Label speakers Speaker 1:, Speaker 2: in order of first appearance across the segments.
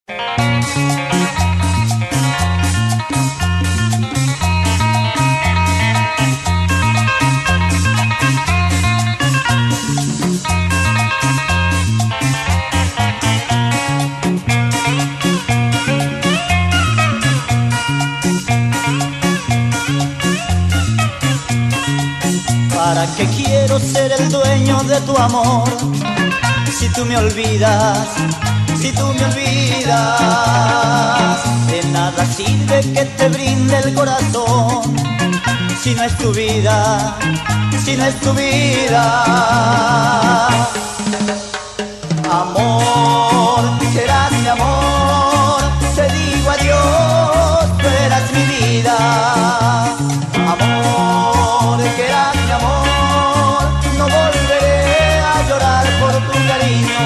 Speaker 1: ¿Para qué quiero ser el dueño de tu amor? Si tú me olvidas, si tú me olvidas, de nada sirve que te brinde el corazón. Si no es tu vida, si no es tu vida. Amor, serás mi amor, te digo adiós, tú eras mi vida. Amor, que eras mi amor, no volveré a llorar por tu cariño.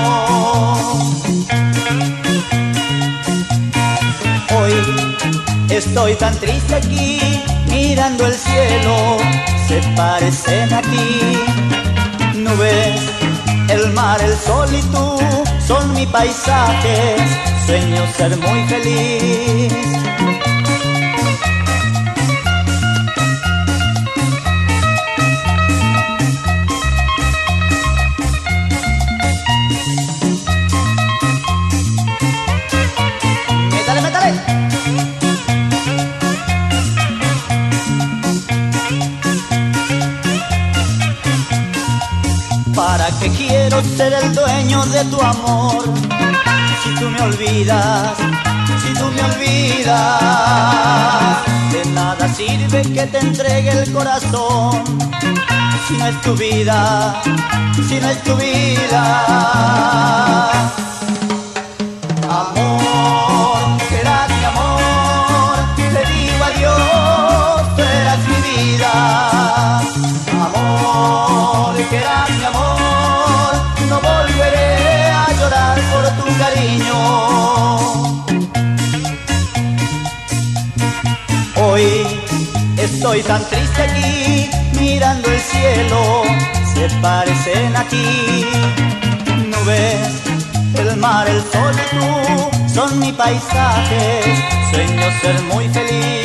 Speaker 1: Hoy estoy tan triste aquí, mirando el cielo, se parecen a ti. Nubes, el mar, el sol y tú son mi paisaje, sueño ser muy feliz. ¡Métale, métale! ¿Para qué quiero ser el dueño de tu amor? Si tú me olvidas, si tú me olvidas, de nada sirve que te entregue el corazón. Si no es tu vida, si no es tu vida. Amor, que eras mi amor, te digo adiós, tú eras mi vida. Amor, que eras mi amor, no volveré a llorar por tu cariño. Hoy estoy tan triste aquí, mirando el cielo, se parecen a ti. Nubes, el mar, el sol y tú son mi paisaje, sueño ser muy feliz.